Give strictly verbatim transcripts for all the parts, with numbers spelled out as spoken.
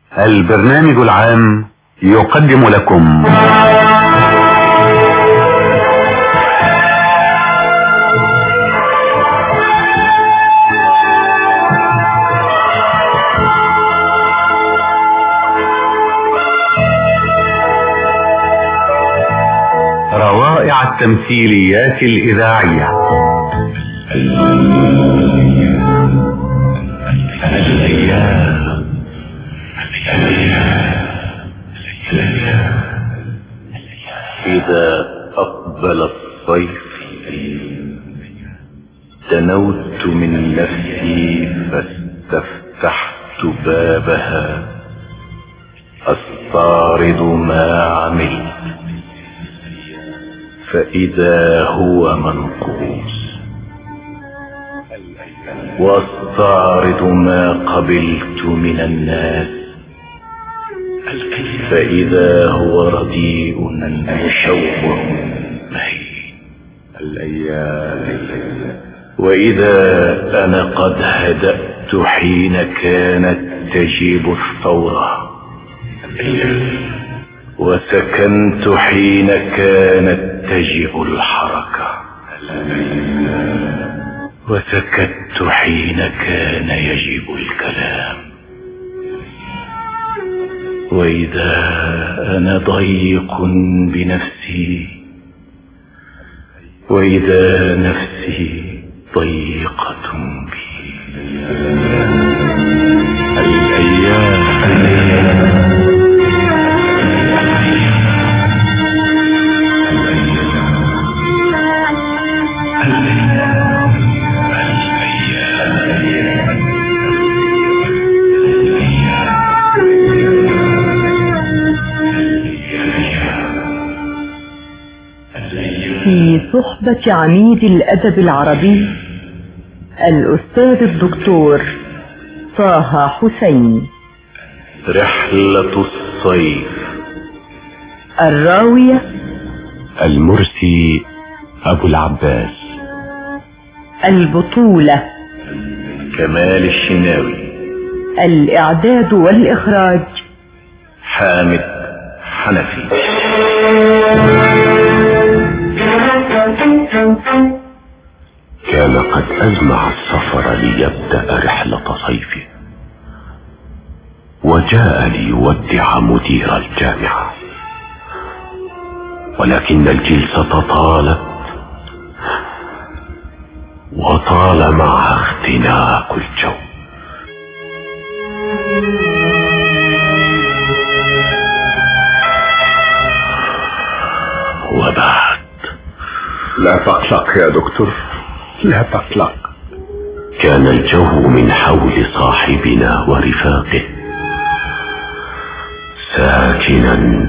البرنامج العام يقدم لكم روائع التمثيليات الإذاعية. الأيام إذا أقبل الصيف دنوت من نفسي فاستفتحت بابها أستعرض ما عملت فإذا هو منقوص واستعرض ما قبلت من الناس فإذا هو رديء مشوه مهين الأيام. وإذا أنا قد هدأت حين كانت تجيب الثورة وسكنت حين كانت تجب الحركة وسكت حين كان يجب الكلام. وإذا أنا ضيق بنفسي وإذا نفسي ضيقة بي. الأيام الأيام في صحبة عميد الأدب العربي الأستاذ الدكتور طه حسين. رحلة الصيف. الراوية المرسي أبو العباس. البطولة كمال الشناوي. الإعداد والإخراج حامد حنفي. كان قد أزمع السفر ليبدأ رحلة صيفه وجاء ليودع مدير الجامعة، ولكن الجلسة طالت وطال معها اختناق الجو. وبعد لا تقلق يا دكتور، لا تقلق. كان الجو من حول صاحبنا ورفاقه ساكنا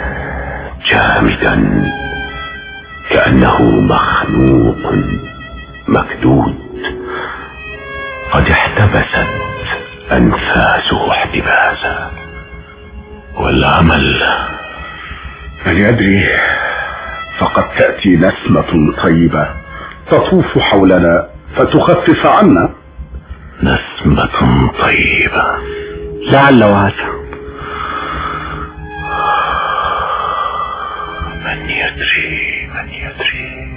جامدا كأنه مخنوق مكدود قد احتبست أنفاسه احتباسا. والعمل من يدري، فقد تأتي نسمة طيبة تطوف حولنا فتخفف عنا. نسمة طيبة لعل وعسى. من يدري من يدري.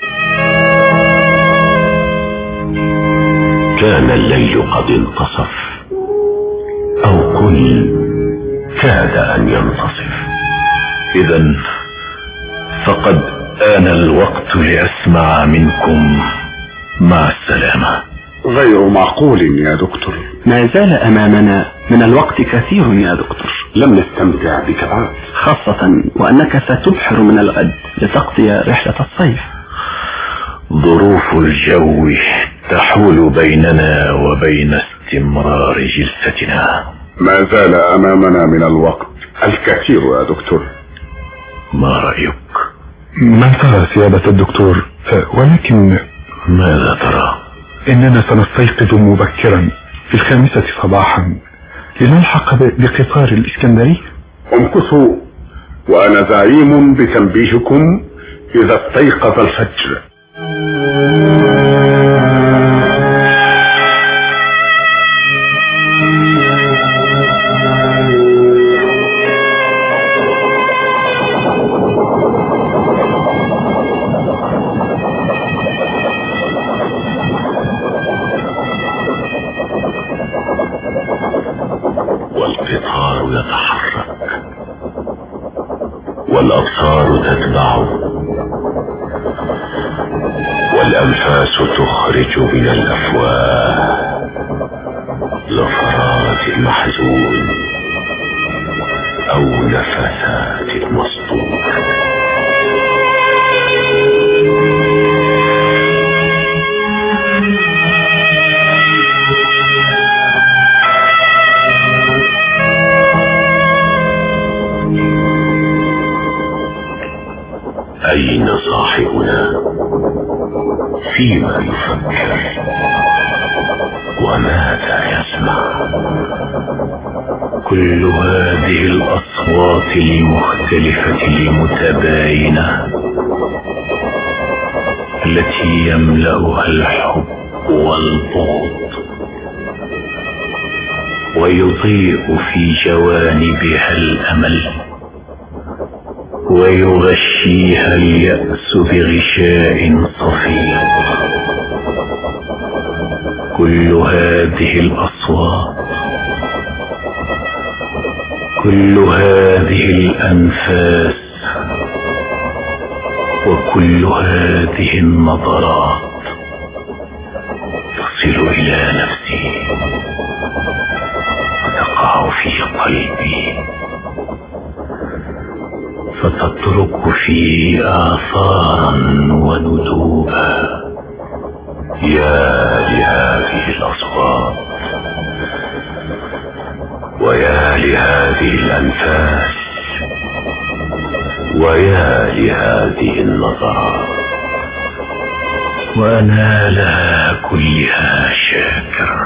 كان الليل قد انتصف أو كل كاد أن ينتصف. إذن فقد آن الوقت لأسمع منكم مع السلامة. غير معقول يا دكتور. ما زال أمامنا من الوقت كثير يا دكتور. لم نستمتع بك بعد، خاصة وأنك ستبحر من الغد لتقضي رحلة الصيف. ظروف الجو تحول بيننا وبين استمرار جلستنا. ما زال أمامنا من الوقت الكثير يا دكتور. ما رأيك؟ ما ترى سيادة الدكتور؟ ولكن ماذا ترى؟ إننا سنستيقظ مبكرا في الخامسة صباحا لنلحق بقطار الإسكندرية. امكثوا وأنا زعيم بتنبيهكم إذا استيقظ الفجر. القطار يتحرك والأبصار تتبعه والأنفاس تخرج من الأفواه زفرات المحزون أو نفثات المسطور. أين صاحبنا؟ فيما يفكر؟ وماذا يسمع؟ كل هذه الأصوات المختلفة المتباينة التي يملأها الحب والبغض ويضيء في جوانبها الأمل ويغشيها اليأس بغشاء صفيق، كل هذه الأصوات، كل هذه الأنفاس، وكل هذه النظرات تصل إلى نفسي وتقع في قلبي فتترك فيه آثارا وندوبا. يا لهذه الأصوات ويا لهذه الأنفاس ويا لهذه النظرات، وأنا لها كلها شاكر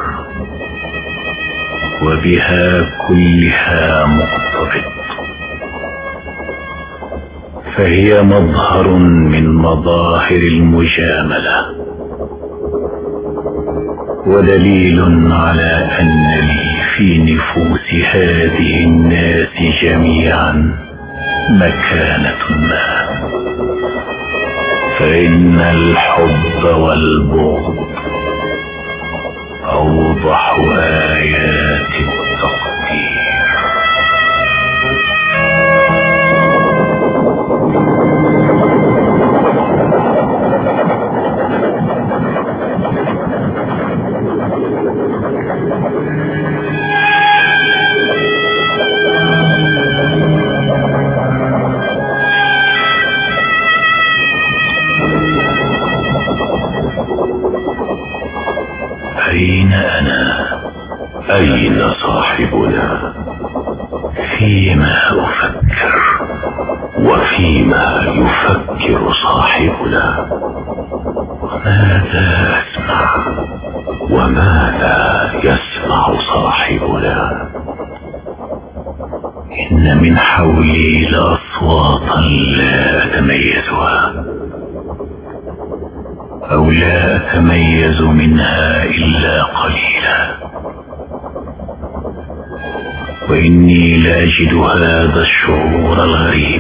وبها كلها مقتبض، فهي مظهر من مظاهر المجاملة ودليل على أن لي في نفوس هذه الناس جميعا مكانة ما، فإن الحب والبغض أوضح آيات التقدير. أين أنا؟ أين صاحبنا؟ فيما أفكر وفيما يفكر صاحبنا؟ ماذا أسمع وماذا يسمع صاحبنا؟ إن من حولي لأصواتا لا أتميزها أو لا أتميز منها إلا قليلا، وإني لأجد هذا الشعور الغريب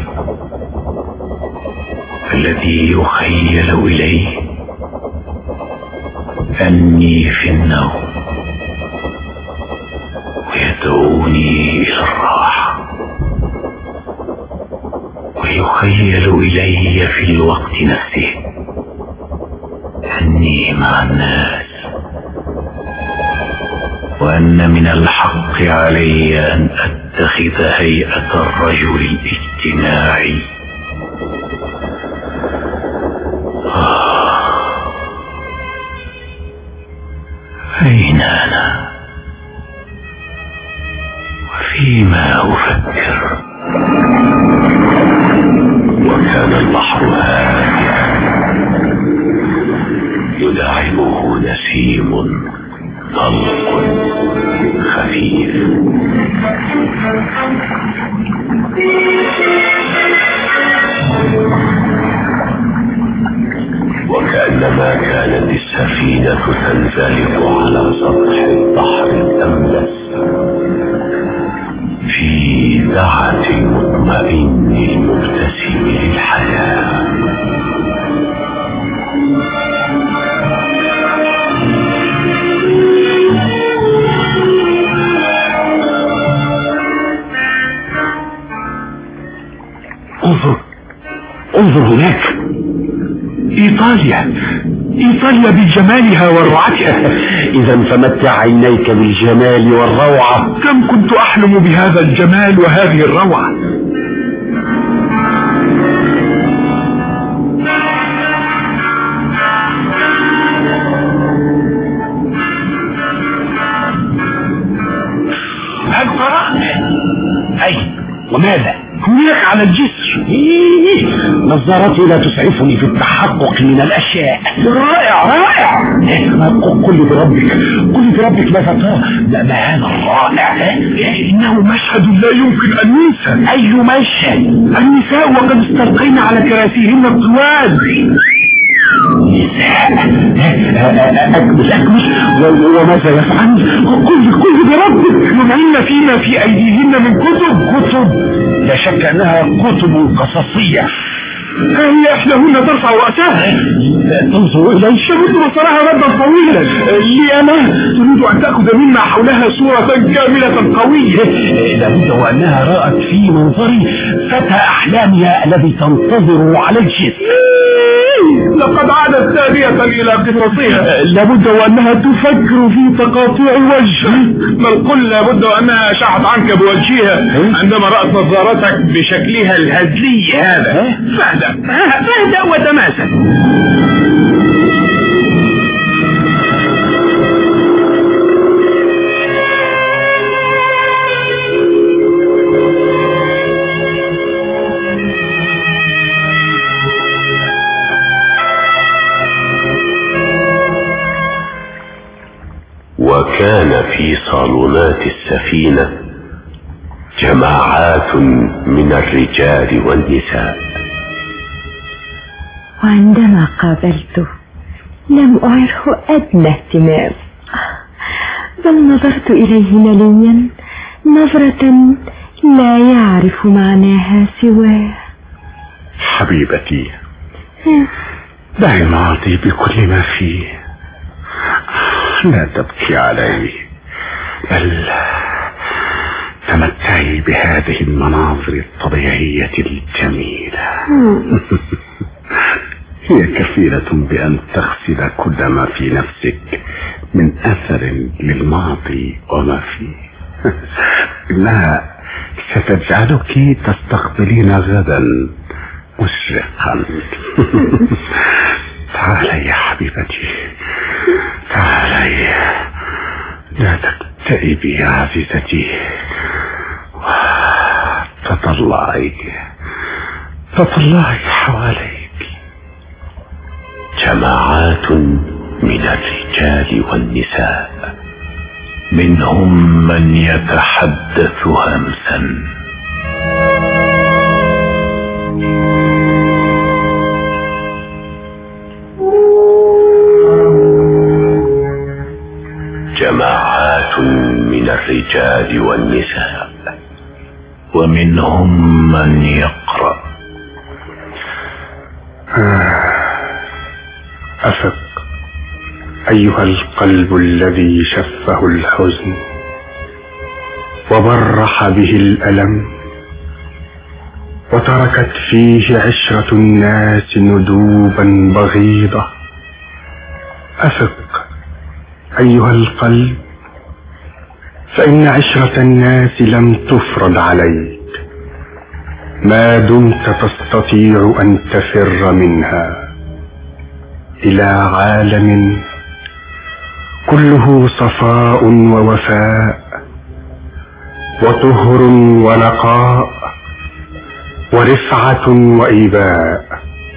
الذي يخيل إلي أني في النوم ويدعوني إلى الراحة، ويخيل إلي في الوقت نفسه أني مع الناس، وأن من الحق علي أن أتخذ هيئة الرجل الاجتماعي. آه. أين أنا وفيما أفكر؟ وكان البحر هادئا يداعبه نسيم طلق خفيف، وكأنما كانت السفينة تنزلق على سطح البحر الأملس في دعة المطمئن المبتسم للحياة. انظر انظر هناك، إيطاليا إيطاليا بجمالها وروعتها. إذا فمتع عينيك بالجمال والروعة. كم كنت أحلم بهذا الجمال وهذه الروعة. هل قرأت؟ أي وماذا؟ هناك على الجسر. إيه. نظارتي لا تسعفني في التحقق من الأشياء. رائع رائع. قل بربك قل بربك ماذا ترى؟ ما هذا الرائع؟ إنه مشهد لا يمكن أن ينسى. أي مشهد؟ النساء وقد استلقين على كراسيهن الطوال. نساء أكمل أكمل وماذا يفعل؟ قل قل بربك. يمعن فيما في أيديهن من كتب. كتب لا شك أنها كتب قصصية. هي إحداهن ترفع رأسها تنظر إلي تمد بصرها مدا طويلا. لي أنا تريد أن تأخذ مما حولها صورة كاملة قوية. لابد وأنها رأت في منظري فتى أحلامها الذي تنتظر على الجسر. لقد عادت ثانية إلى قصصها. لابد وأنها تفكر في تقاطيع وجه. بل قل لابد وأنها شعت عنك بوجهها عندما رأت نظارتك بشكلها الهزلي هذا. فاهدأ فاهدأ وتماسك. وكان في صالونات السفينة جماعات من الرجال والنساء. وعندما قابلته لم أعره أدنى اهتمام، بل نظرت إليه مليا نظرة لا يعرف معناها سواه. حبيبتي، دعي الماضي بكل ما فيه، لا تبكي علي، بل تمتعي بهذه المناظر الطبيعية الجميلة. هي كفيلة بأن تغسل كل ما في نفسك من أثر للماضي وما فيه. إنها ستجعلك تستقبلين غدا مشرقا. تعالي يا حبيبتي، تعالي، لا تكتئبي يا عزيزتي، تطلعي تطلعي حواليك. جماعات من الرجال والنساء، منهم من يتحدث همسا. جماعات من الرجال والنساء، ومنهم من يقرأ. أفق أيها القلب الذي شفه الحزن وبرح به الألم، وتركت فيه عشرة الناس ندوبا بغيضة. أفق أيها القلب، فإن عشرة الناس لم تفرض عليك ما دمت تستطيع أن تفر منها إلى عالم كله صفاء ووفاء وطهر ونقاء ورفعة وإيباء.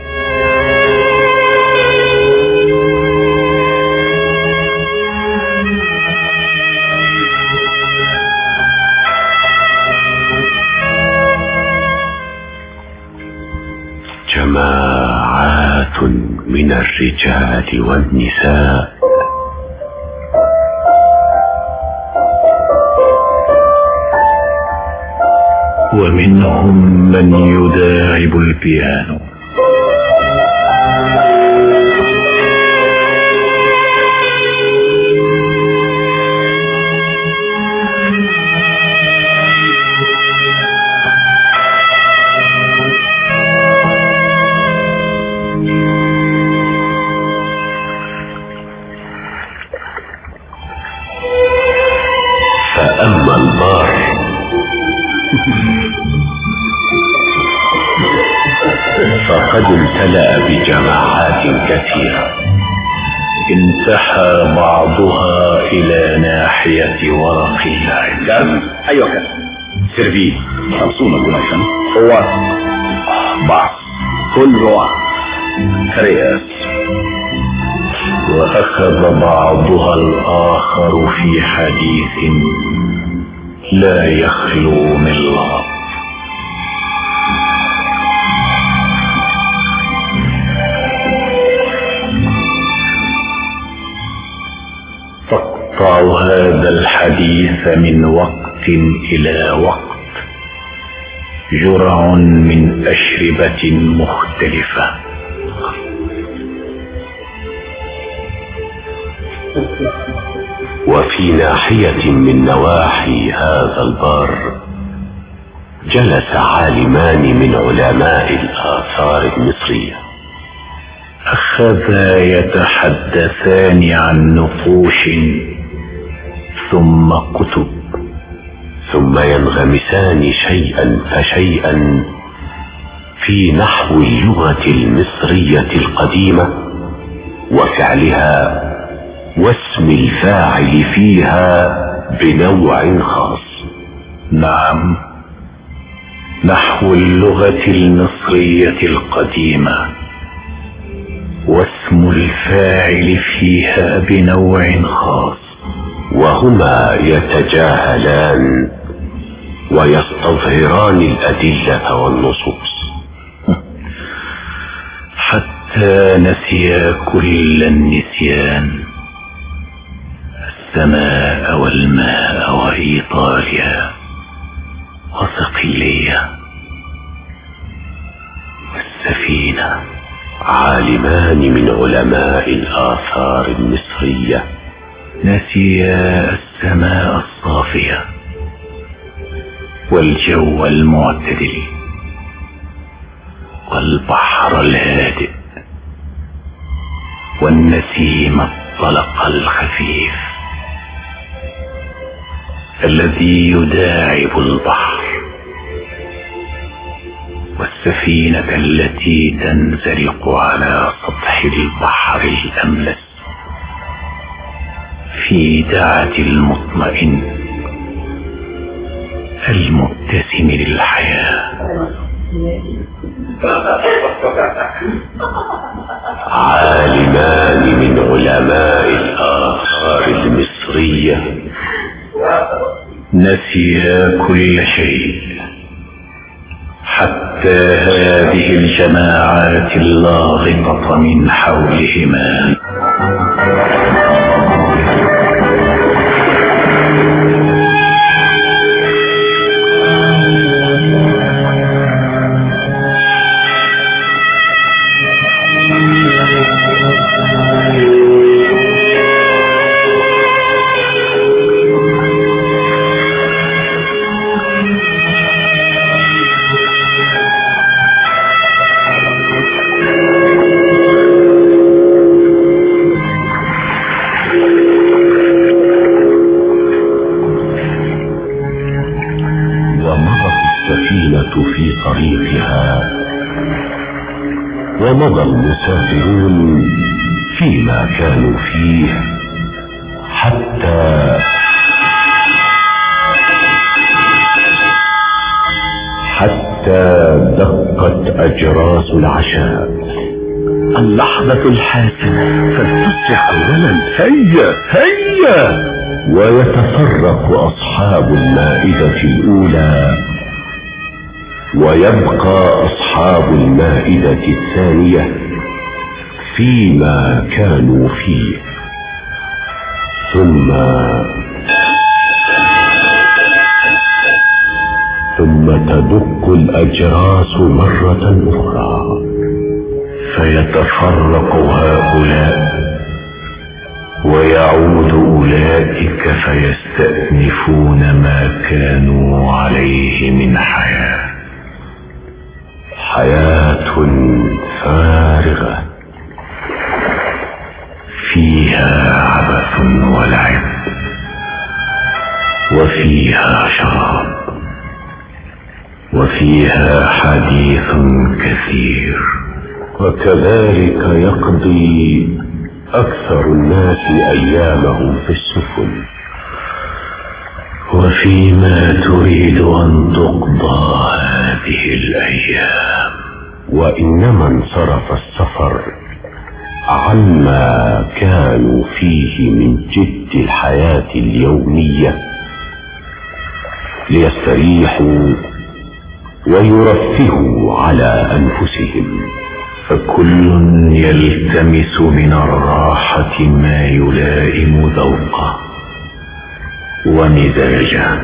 جماعات من الرجال والنساء، ومنهم من يداعب البيانو. فقد امتلأ بجماعات كثيرة انتحى بعضها إلى ناحية ورق العنب. أيوة كابتن. سيرفي خمسون جنيها. هو بعض كل روح رياس. وأخذ بعضها الآخر في حديث لا يخلو من لغط. تقطع هذا الحديث من وقت إلى وقت جرع من أشربة مختلفة. وفي ناحية من نواحي هذا البار جلس عالمان من علماء الآثار المصرية، أخذا يتحدثان عن نقوش ثم كتب، ثم ينغمسان شيئا فشيئا في نحو اللغة المصرية القديمة وفعلها واسم الفاعل فيها بنوع خاص. نعم، نحو اللغة المصرية القديمة واسم الفاعل فيها بنوع خاص، وهما يتجاهلان ويستظهران الأدلة والنصوص حتى نسيا كل النسيان السماء والماء وإيطاليا وصقلية والسفينة. عالمان من علماء الآثار المصرية نسيا السماء الصافية والجو المعتدل والبحر الهادئ والنسيم الطلق الخفيف الذي يداعب البحر، والسفينة التي تنزلق على سطح البحر الأملس في دعة المطمئن المبتسم للحياة. عالمان من علماء الآثار المصرية نسيا كل شيء حتى هذه الجماعات اللاغطة من حولهما. في طريقها ومضى المسافرون فيما كانوا فيه حتى حتى دقت أجراس العشاء. اللحظة الحاسمة فلتصبح أولا. هيا هيا. ويتفرق أصحاب المائدة الأولى ويبقى أصحاب المائدة الثانية فيما كانوا فيه. ثم ثم تدق الأجراس مرة أخرى فيتفرق هؤلاء ويعود أولئك فيستأنفون ما كانوا عليه من حياة. حياة فارغة فيها عبث ولعب وفيها شراب وفيها حديث كثير. وكذلك يقضي أكثر الناس أيامهم في السفن. وفيما تريد أن تقضى هذه الأيام؟ وإنما انصرف السفر عما كانوا فيه من جد الحياة اليومية ليستريحوا ويرفهوا على أنفسهم، فكل يلتمس من الراحة ما يلائم ذوقه ومزاجه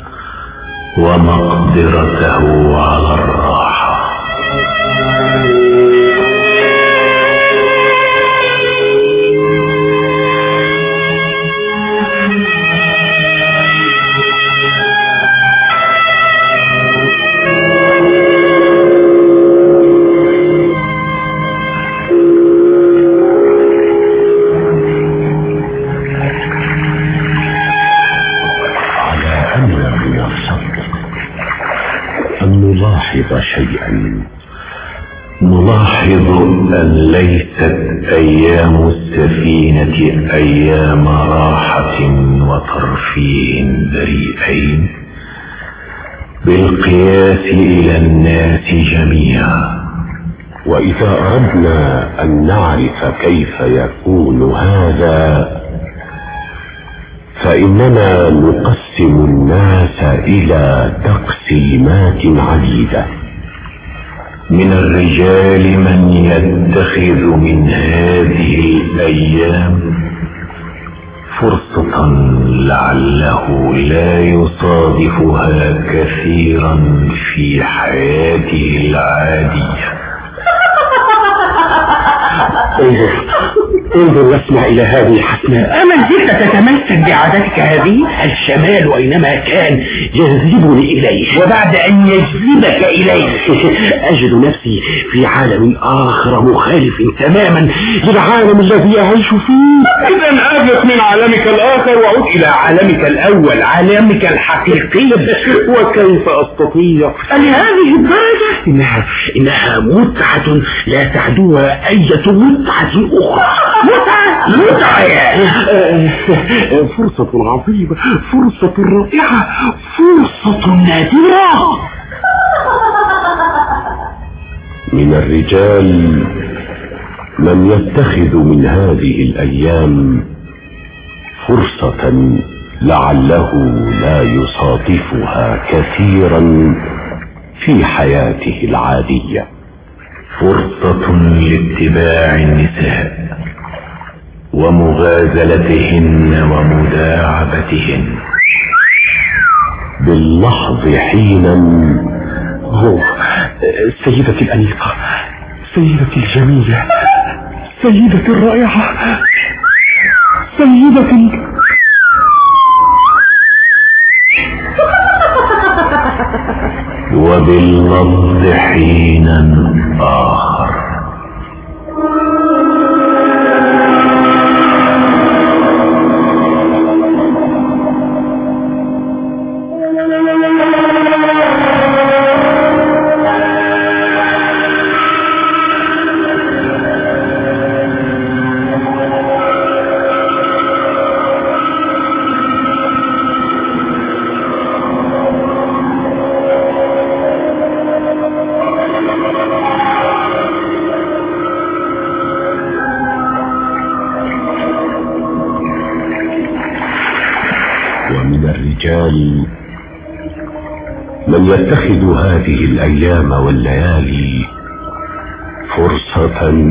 ومقدرته على الراحة. شيئا نلاحظ أن ليست أيام السفينة أيام راحة وترفيه بريئين بالقياس إلى الناس جميعا. وإذا أردنا أن نعرف كيف يكون هذا فإننا نقسم الناس إلى تقسيمات عديدة. من الرجال من يتخذ من هذه الأيام فرصة لعله لا يصادفها كثيرا في حياته العادية. انظر انظر واسمع إلى هذه الحسناء. أما زلت تتمسك بعادتك هذه؟ الشمال أينما كان يجذبني إليه، وبعد أن يجذبك إليه أجد نفسي في عالم آخر مخالف تماما للعالم الذي أعيش فيه. إذا أجد من عالمك الآخر وعد إلى عالمك الأول، عالمك الحقيقي. وكيف أستطيع لهذه الدرجة؟ إنها إنها متعة لا تعدوها أي متعة أخرى. متعة متعة يا فرصة عظيمة، فرصة رائعة، فرصة نادرة. من الرجال من يتخذ من هذه الأيام فرصة لعله لا يصادفها كثيرا في حياته العادية، فرصة لاتباع النساء ومغازلتهن ومداعبتهن باللحظ حينا. هو سيدتي الأنيقة، سيدتي الجميلة، سيدتي الرائعة، سيدتي وباللفظ حينا آخر. من يتخذ هذه الأيام والليالي فرصة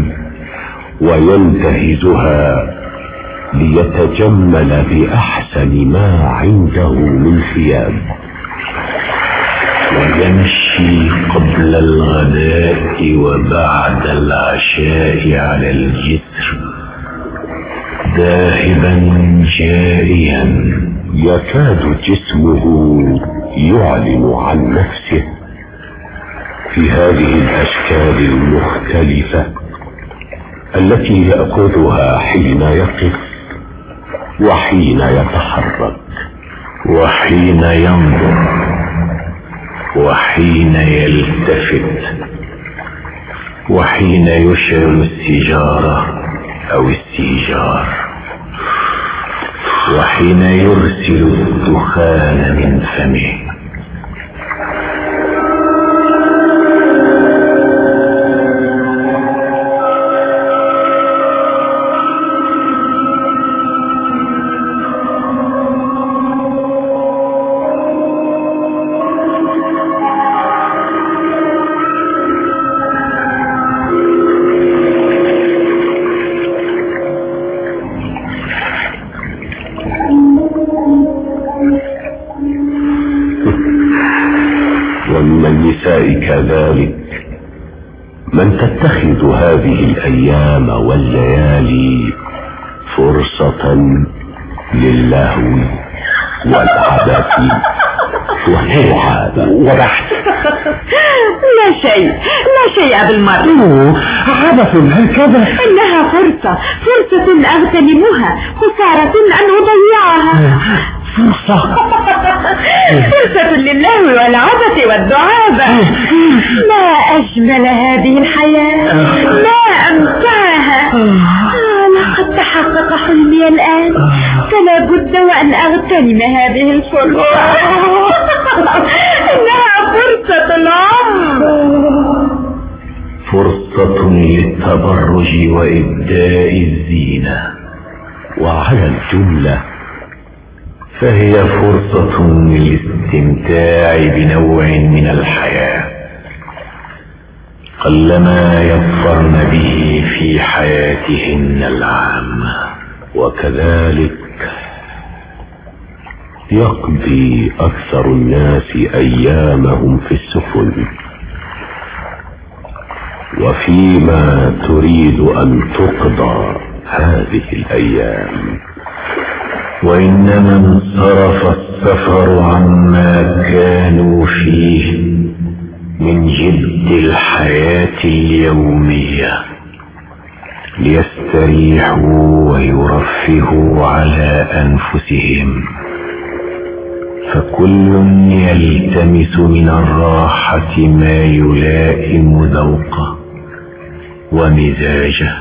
وينتهزها ليتجمل بأحسن ما عنده من ثياب، ويمشي قبل الغداء وبعد العشاء على الجسر ذاهبا جاريا، يكاد جسمه يعلن عن نفسه في هذه الأشكال المختلفة التي يأخذها حين يقف وحين يتحرك وحين ينظر وحين يلتفت، وحين يشعل السيجارة أو السيجار، وحين يرسل الدخان من فمه. كذلك من تتخذ هذه الأيام والليالي فرصة للهو والعبث واللعب وبحث. لا شيء لا شيء بالمرة. عبث هكذا. إنها فرصة فرصة أغتنمها، خسارة أن أضيعها. فرصة فرصة للهو والعبث والدعابة. ما أجمل هذه الحياة، ما أمتعها. آه لقد تحقق حلمي الآن، فلا بد وأن أغتنم هذه الفرصة. إنها فرصة العمر، فرصة للتبرج وإبداء الزينة، وعلى الجملة فهي فرصة للاستمتاع بنوع من الحياة قلما يظفرن به في حياتهن العامة. وكذلك يقضي أكثر الناس أيامهم في السفن، وفيما تريد أن تقضى هذه الأيام. وإنما انصرف السفر عما كانوا فيه من جد الحياة اليومية ليستريحوا ويرفهوا على أنفسهم، فكل يلتمس من الراحة ما يلائم ذوقه ومزاجه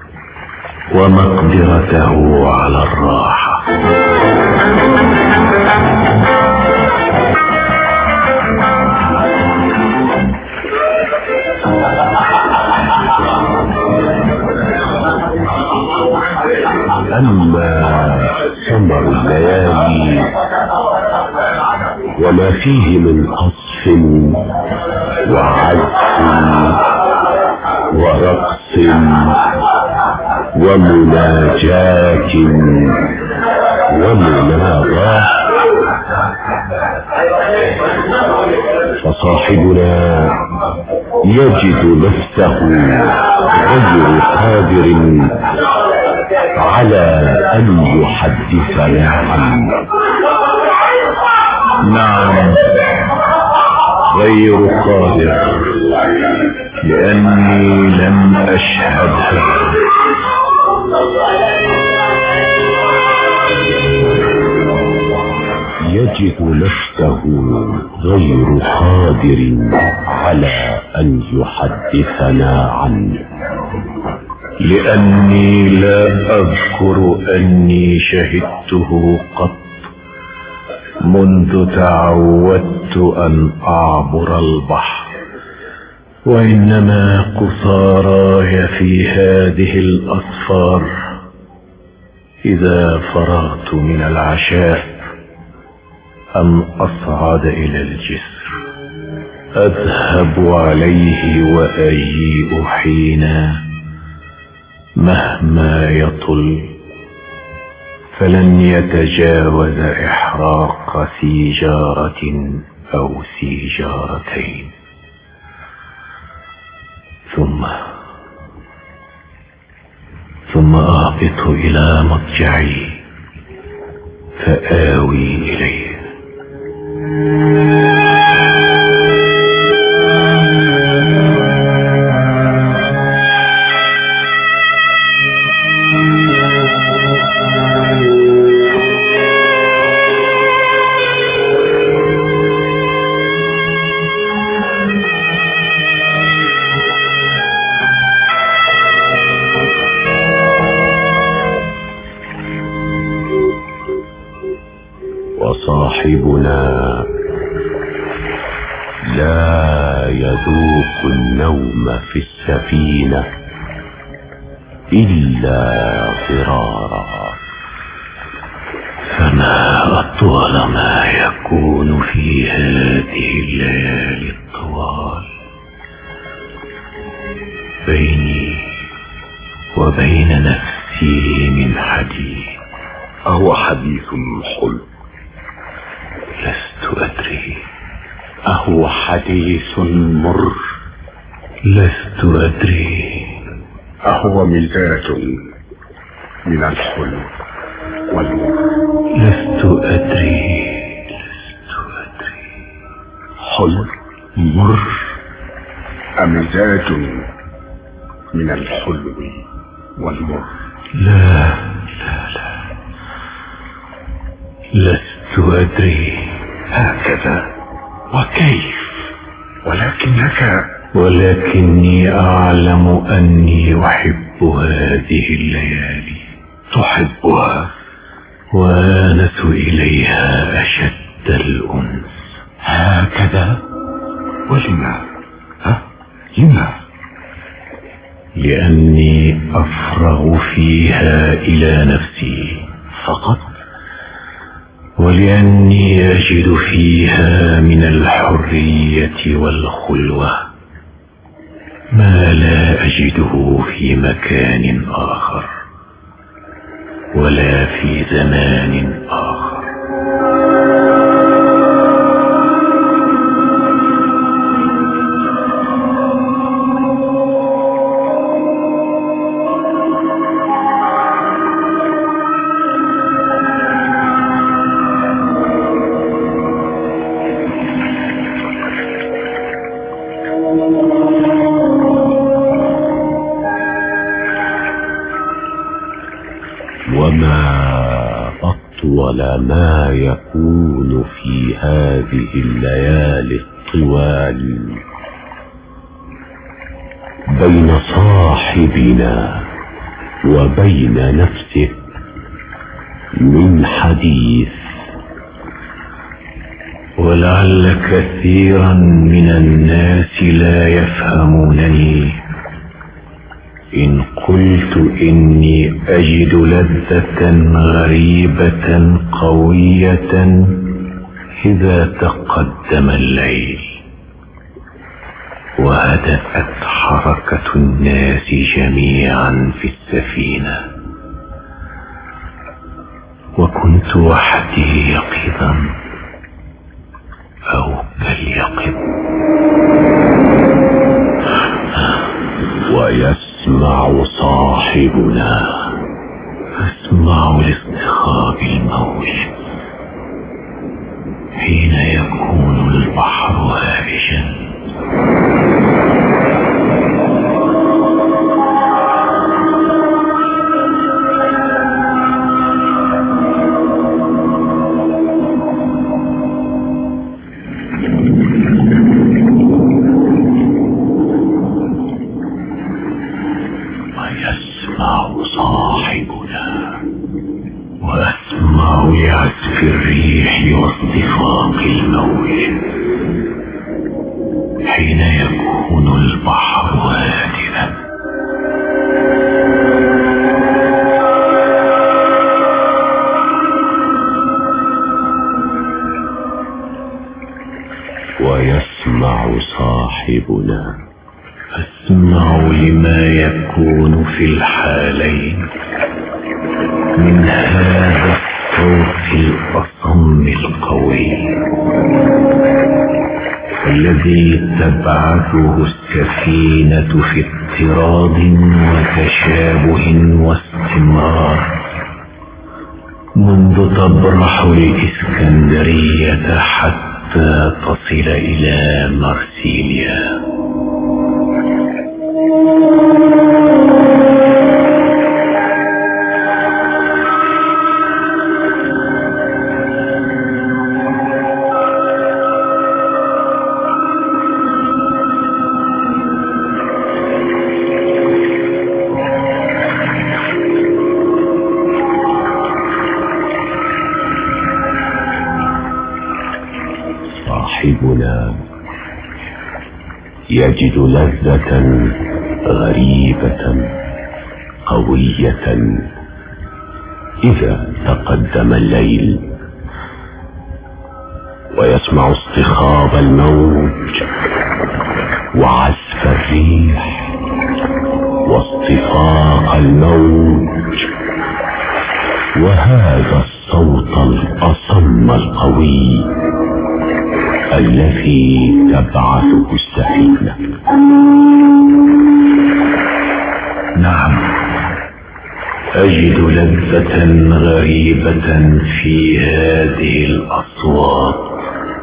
ومقدرته على الراحة. أما سمر الليالي وما فيه من قصف وعزف ورقص ومناجاة ومناظرة، فصاحبنا يجد نفسه غير قادر على أن يحدثنا عنه. نعم، غير قادر، لأني لم أشهدها. يجد نفسه غير قادر على أن يحدثنا عنه، لأني لا أذكر أني شهدته قط منذ تعودت أن أعبر البحر، وإنما قصاراي في هذه الأسفار إذا فرغت من العشاء أن أصعد إلى الجسر، أذهب عليه وأجيء حينا مهما يطل، فلن يتجاوز إحراق سيجارة أو سيجارتين، ثم ثم أهبط إلى مضجعي فآوي إليه. صاحبنا لا يذوق النوم في السفينة إلا ضرارا. فما أطول ما يكون في هذه الليالي الطوال بيني وبين نفسي من حديث. أهو حديث حلو؟ لست أدري. أهو حديث مر؟ لست أدري. أهو مزاج من الحلو والمر؟ لست أدري. لست أدري. حلو مر؟ أمزاج من الحلو والمر؟ لا لا لا، لست أدري. هكذا؟ وكيف؟ ولكنك ولكني أعلم أني أحب هذه الليالي. تحبها؟ وآنس إليها أشد الأنس. هكذا؟ ولما؟ ها؟ لما؟ لأني أفرغ فيها إلى نفسي فقط؟ ولأني أجد فيها من الحرية والخلوة ما لا أجده في مكان آخر ولا في زمان آخر. وما أطول ما يكون في هذه الليالي الطوال بين صاحبنا وبين نفسه من حديث. ولعل كثيرا من الناس لا يفهمونني إن قلت إني أجد لذة غريبة قوية إذا تقدم الليل وهدأت حركة الناس جميعا في السفينة وكنت وحدي يقظا أو كاليقظ. ويسمع صاحبنا أسمع لاصطخاب الموج حين يكون البحر هائجا. ويسمع صاحبنا وأسمع لعزف الريح واصطفاق الموج حين يكون البحر هادئا. ويسمع صاحبنا أسمع لما يكون في الحالين من هذا الصوت الأصم القوي الذي تبعثه السفينة في اضطراد وتشابه واستمرار منذ تبرح الإسكندرية حتى تصل إلى مرسيليا. يجد لذة غريبة قوية إذا تقدم الليل، ويسمع اصطخاب الموج وعزف الريح واصطفاق الموج، وهذا الصوت الأصم القوي الذي تبعثه السفينة. نعم، أجد لذة غريبة في هذه الأصوات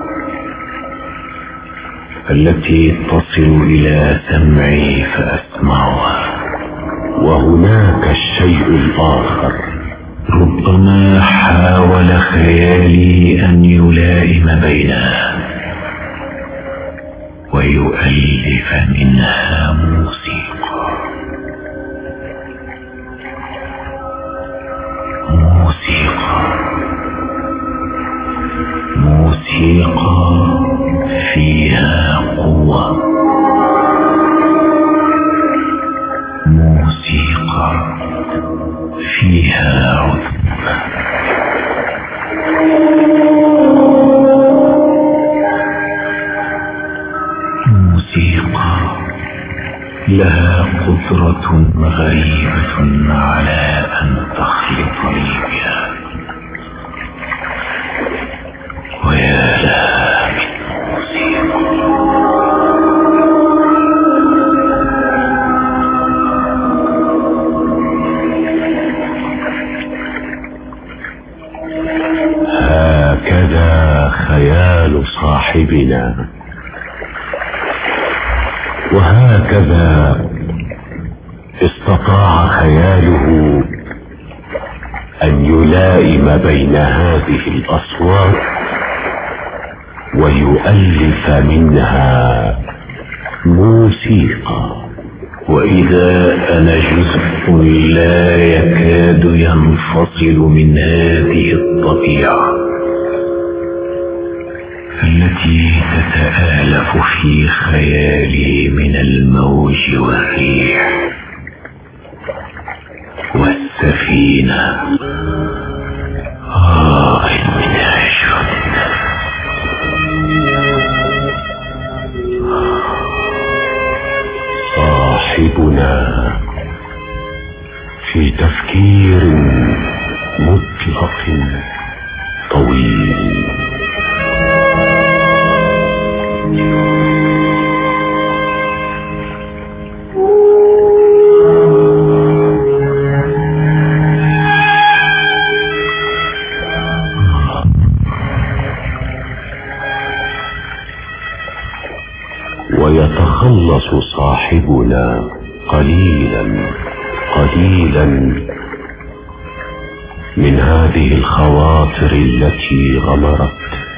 التي تصل إلى سمعي فأسمعها. وهناك الشيء الآخر، ربما حاول خيالي أن يلائم بينها ويؤلف منها موسيقى موسيقى موسيقى فيها قوة، موسيقى فيها عذبة، موسيقى لها قدرة غريبة على أن تخلطني بها، ويا لها من موسيقى. هكذا خيال صاحبنا، وهكذا استطاع خياله أن يلائم بين هذه الأصوات ويؤلف منها موسيقى. وإذا أنا جزء لا يكاد ينفصل من هذه الطبيعة التي تتآلف في خيالي من الموج والريح والسفينة. آه إني أشهد صاحبنا في تفكير مطلق طويل. ويتخلص صاحبنا قليلا قليلا من هذه الخواطر التي غمرت.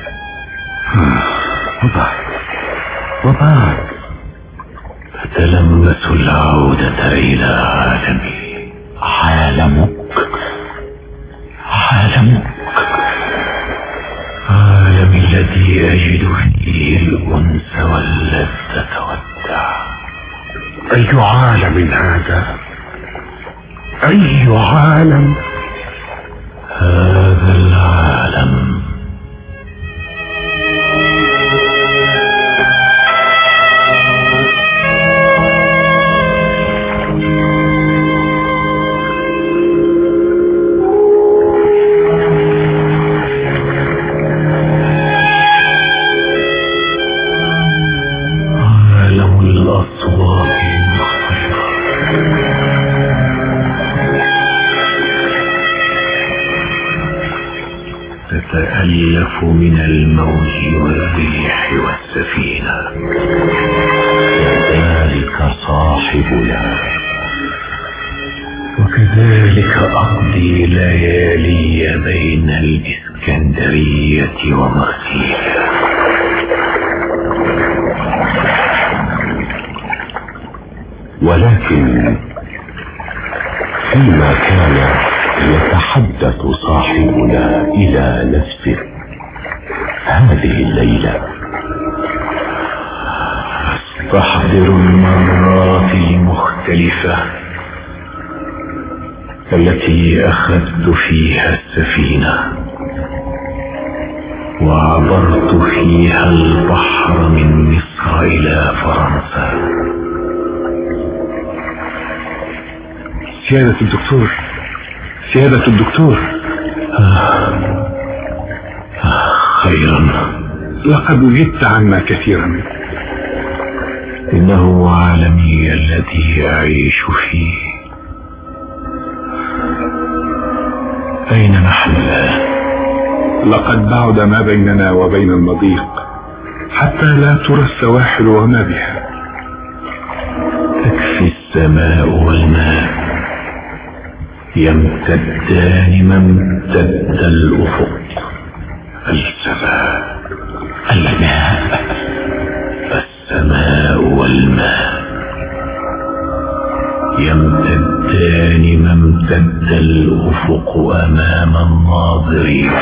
وبعد وبعد أتلمس العودة إلى عالمي. عالمك عالمك عالمي الذي أجد فيه الأنس واللذة والدعم. أي عالم هذا؟ أي عالم؟ هذا العالم عالم الأصوات المختلفة، تتألف من الموج والريح والسفينة. كذلك صاحبنا، وكذلك أقضي ليالي بين الإسكندرية ومرسيليا. ولكن فيما كان يتحدث صاحبنا إلى نفسه هذه الليلة، أستحضر المرات المختلفة التي أخذت فيها السفينة وعبرت فيها البحر من مصر إلى فرنسا. سيادة الدكتور سيادة الدكتور آه. آه خيرا، لقد غبت عنا كثيرا. إنه عالمي الذي أعيش فيه. أين نحن الآن؟ لقد بعد ما بيننا وبين المضيق حتى لا ترى السواحل وما بها. تكفي السماء والماء يمتدان ما امتد الأفق. السماء الماء، السماء والماء يمتدان ما امتد الأفق أمام الناظرين.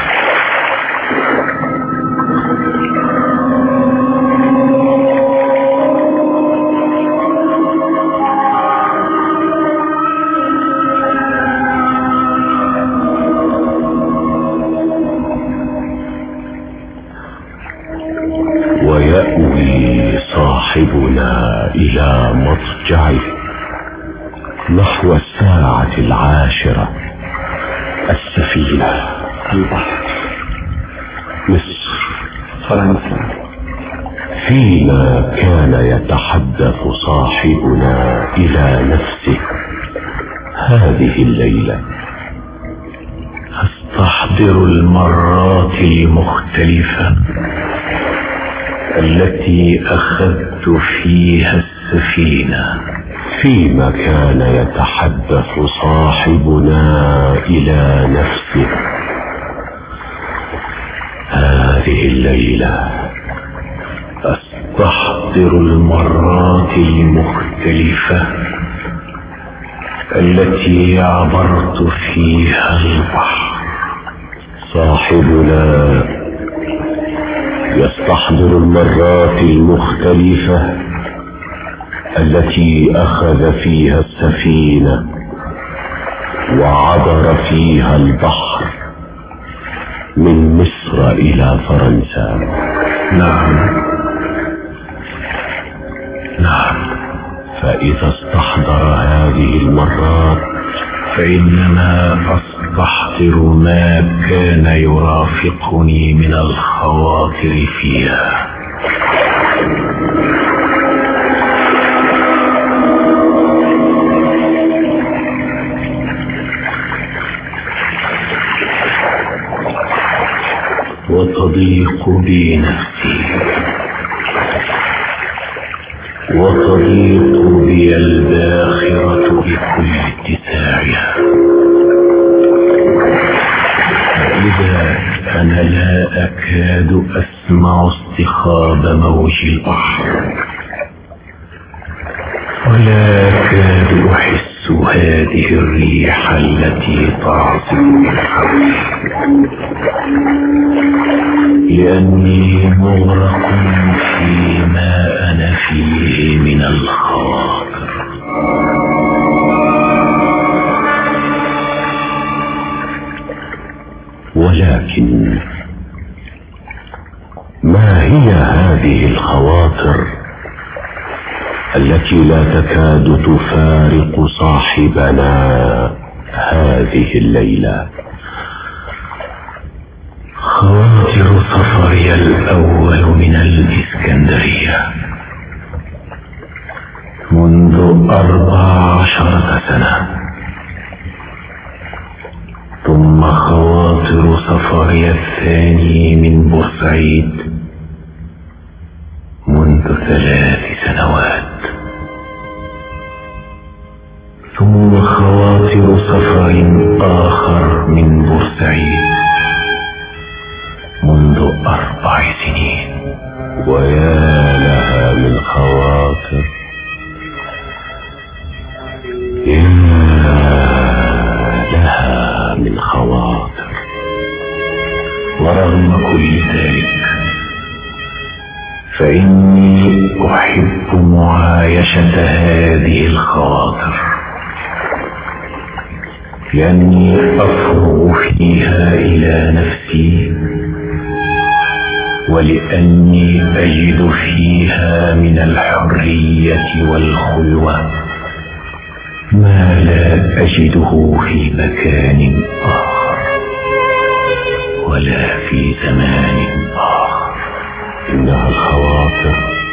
ويأوي صاحبنا إلى مضجعه نحو الساعة العاشرة. السفينة، البحر، مصر، فرنسا. فيما كان يتحدث صاحبنا إلى نفسه هذه الليلة. أستحضر المرات المختلفة التي أخذت فيها السفينة. فيما كان يتحدث صاحبنا إلى نفسه هذه الليلة. أستحضر المرات المختلفة التي عبرت فيها البحر. صاحبنا يستحضر المرات المختلفة التي أخذ فيها السفينة وعبر فيها البحر من مصر إلى فرنسا. نعم نعم. فإذا استحضر هذه المرات فإنما أستحضر ما كان يرافقني من الخواطر فيها. وتضيق بي نفسي وتضيق بي الباخرة بكل اتساعها. فإذا أنا لا أكاد أسمع استخاب موج البحر ولا أكاد أحس هذه الريح التي تعصف من حولي، لأني مغرق فيما أنا فيه من الخواطر. ولكن ما هي هذه الخواطر التي لا تكاد تفارق صاحبنا هذه الليلة؟ خواطر سفري الأول من الإسكندرية منذ أربع عشرة سنة، ثم خواطر سفري الثاني من بورسعيد منذ ثلاث سنوات، ثم خواطر سفر آخر من بورسعيد منذ أربع سنين. ويا لها من خواطر، يا لها من خواطر. ورغم كل ذلك فإني أحب معايشة هذه الخواطر، لأني أفرغ فيها إلى نفسي، ولأني أجد فيها من الحرية والخلوة ما لا أجده في مكان آخر ولا في زمان آخر. إنها الخواطر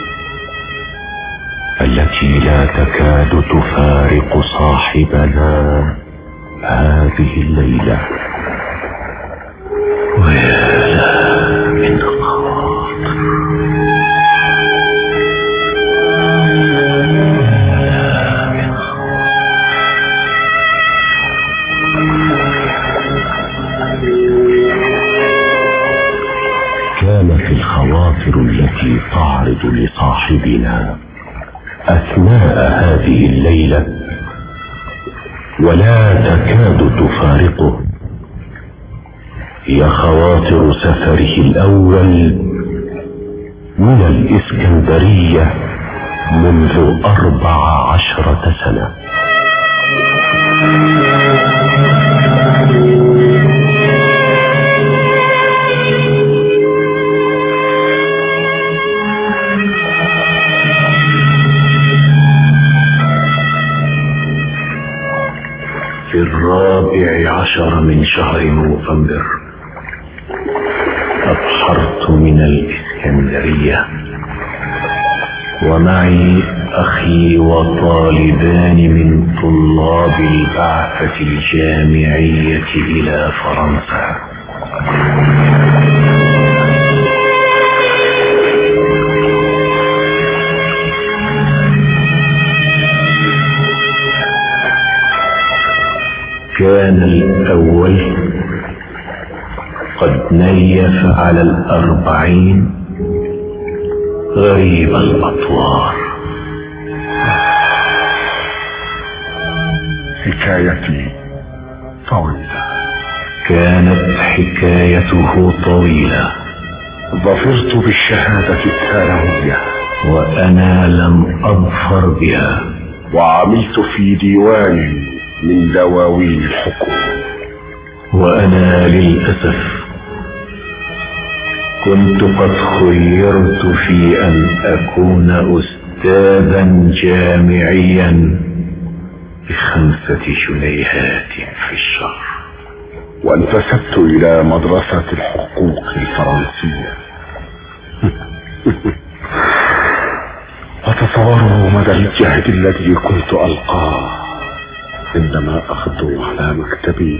التي لا تكاد تفارق صاحبنا هذه الليلة. ويا لا من خواطر، كانت الخواطر التي تعرض لصاحبنا أثناء هذه الليلة ولا تكاد تفارقه هي خواطر سفره الأول من الإسكندرية منذ أربع عشرة سنة. في الرابع عشر من شهر نوفمبر أبحرت من الإسكندرية ومعي أخي وطالبان من طلاب البعثة الجامعية إلى فرنسا. كان الأول قد نيف على الأربعين غريب الأطوار. حكايتي طويلة. كانت حكايته طويلة. ظفرت بالشهادة الثانوية وأنا لم أظفر بها، وعملت في ديوان من دواوين الحكومة، وأنا للأسف كنت قد خيرت في أن أكون أستاذا جامعيا بخمسة جنيهات في الشهر. وانتسبت إلى مدرسة الحقوق الفرنسية. وتصوروا مدى الجهد الذي كنت ألقاه عندما أخذ على مكتبي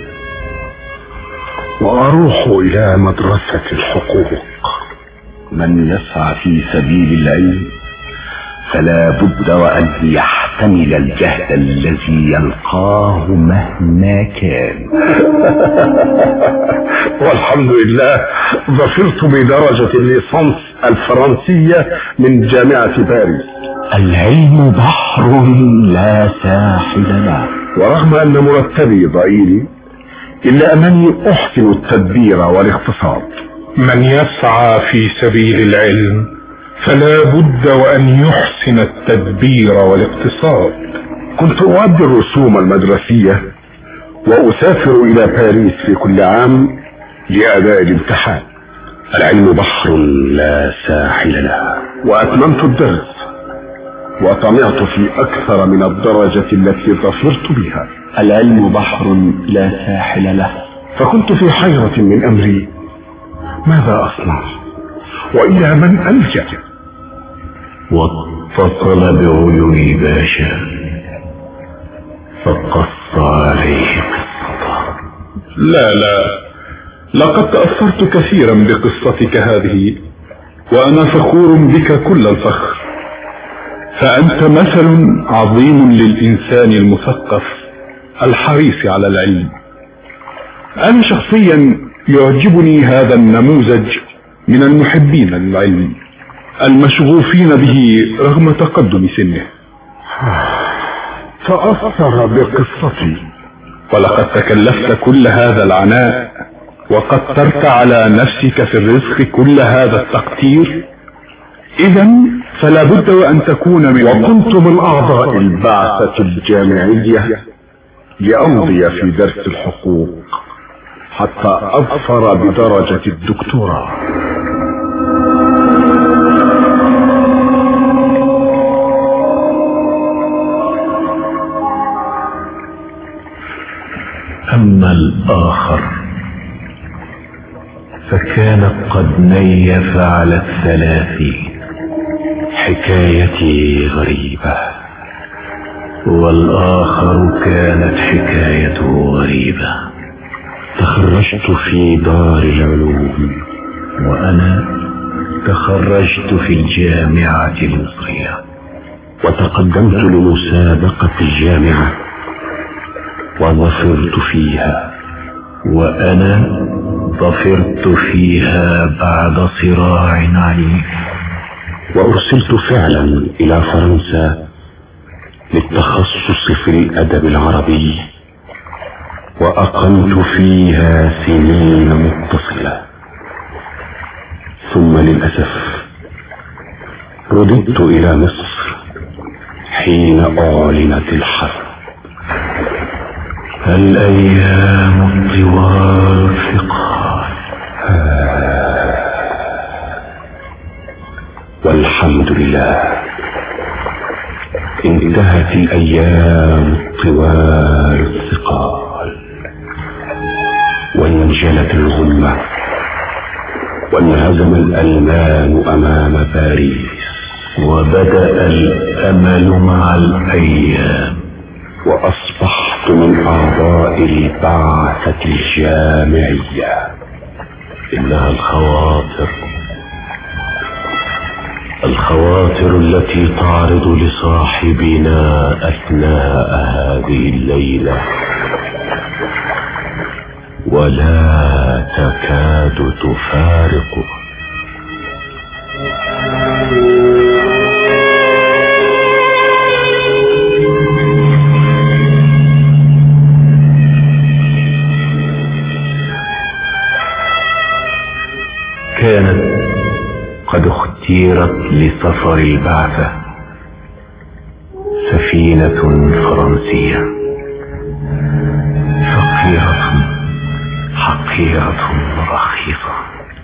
وأروح إلى مدرسة الحقوق. من يسعى في سبيل العلم فلا بد وأن يحتمل الجهد الذي يلقاه مهما كان. والحمد لله ظفرت بدرجة الليسانس الفرنسية من جامعة باريس. العلم بحر لا ساحل له، ورغم أن مرتبي ضئيل إلا أنني أحسن التدبير والاقتصاد. من يسعى في سبيل العلم فلا بد وأن يحسن التدبير والاقتصاد. كنت أؤدي الرسوم المدرسية وأسافر إلى باريس في كل عام لأداء الامتحان. العلم بحر لا ساحل له. وأتممت الدرس وطمعت في أكثر من الدرجة التي ظفرت بها. العلم بحر لا ساحل له. فكنت في حيرة من أمري، ماذا أصنع وإلى من ألجأ؟ واتصل بعيوني باشا فقص عليه قصته. لا لا، لقد تأثرت كثيرا بقصتك هذه، وأنا فخور بك كل الفخر، فأنت مثل عظيم للإنسان المثقف الحريص على العلم. أنا شخصيا يعجبني هذا النموذج من المحبين للعلم المشغوفين به رغم تقدم سنه. تأثر بقصتي. ولقد تكلفت كل هذا العناء وقدرت على نفسك في الرزق كل هذا التقدير إذا فلا بد وأن تكون من وكنت من أعضاء البعثة الجامعية لأمضي في درس الحقوق حتى أظفر بدرجة الدكتوراه. أما الآخر فكان قد نيف على الثلاث. حكايتي غريبة والآخر كانت حكايته غريبة. تخرجت في دار العلوم وأنا تخرجت في الجامعة المصرية، وتقدمت لمسابقة الجامعة وظفرت فيها. وأنا ظفرت فيها بعد صراع عنيف. وأرسلت فعلا إلى فرنسا للتخصص في الأدب العربي، وأقمت فيها سنين متصلة. ثم للأسف رددت إلى مصر حين أعلنت الحرب. الأيام الطوال ثقال، والحمد لله انتهت الأيام الطوال الثقال، وانجلت الغمة، وانهزم الألمان أمام باريس، وبدأ الأمل مع الأيام. وأصبحت من أعضاء البعثة الجامعية. إنها الخواطر الخواطر التي تعرض لصاحبنا أثناء هذه الليلة، ولا تكاد تفارقه. كانت قد اختيرت لسفر البعثة سفينة فرنسية فقيرة حقيرة رخيصة.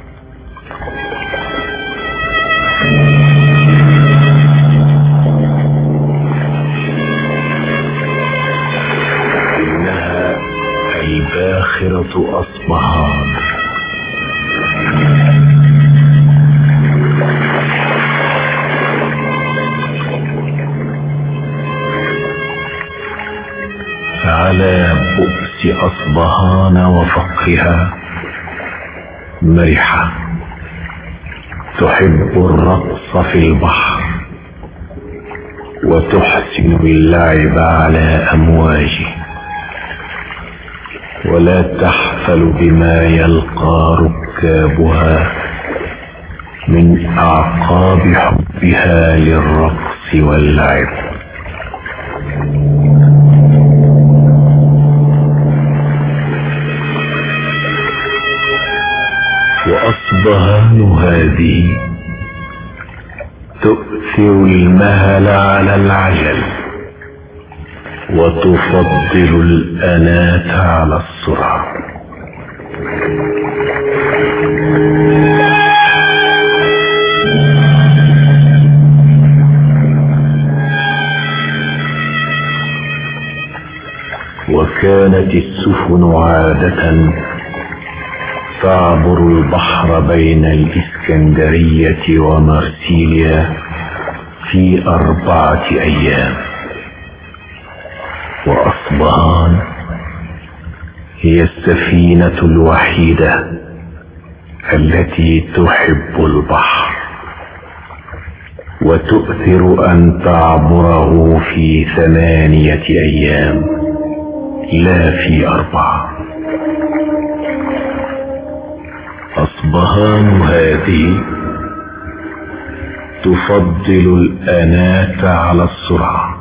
إنها الباخرة أصبهان. فعلى بؤس أصبهان وفقرها مرحة تحب الرقص في البحر، وتحسن اللعب على أمواجه، ولا تحفل بما يلقى ركابها من أعقاب حبها للرقص واللعب. وأصبهان هذه تؤثر المهل على العجل، وتفضل الأناة على السرعة. وكانت السفن عادة تعبر البحر بين الإسكندرية ومارسيليا في أربعة أيام، وأصبهان هي السفينة الوحيدة التي تحب البحر وتؤثر أن تعبره في ثمانية أيام لا في أربعة. أصبهان هذه تفضل الأناة على السرعة،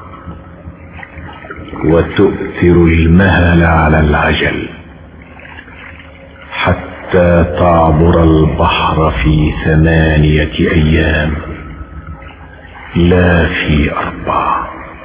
وتؤثر المهل على العجل، حتى تعبر البحر في ثمانية أيام لا في أربع.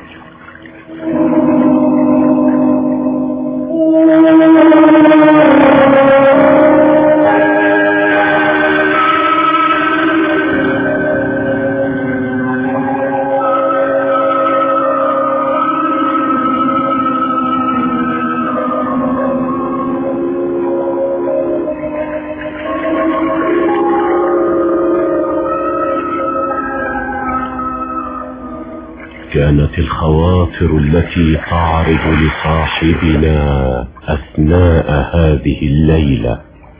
كانت الخواطر التي تعرض لصاحبنا أثناء هذه الليلة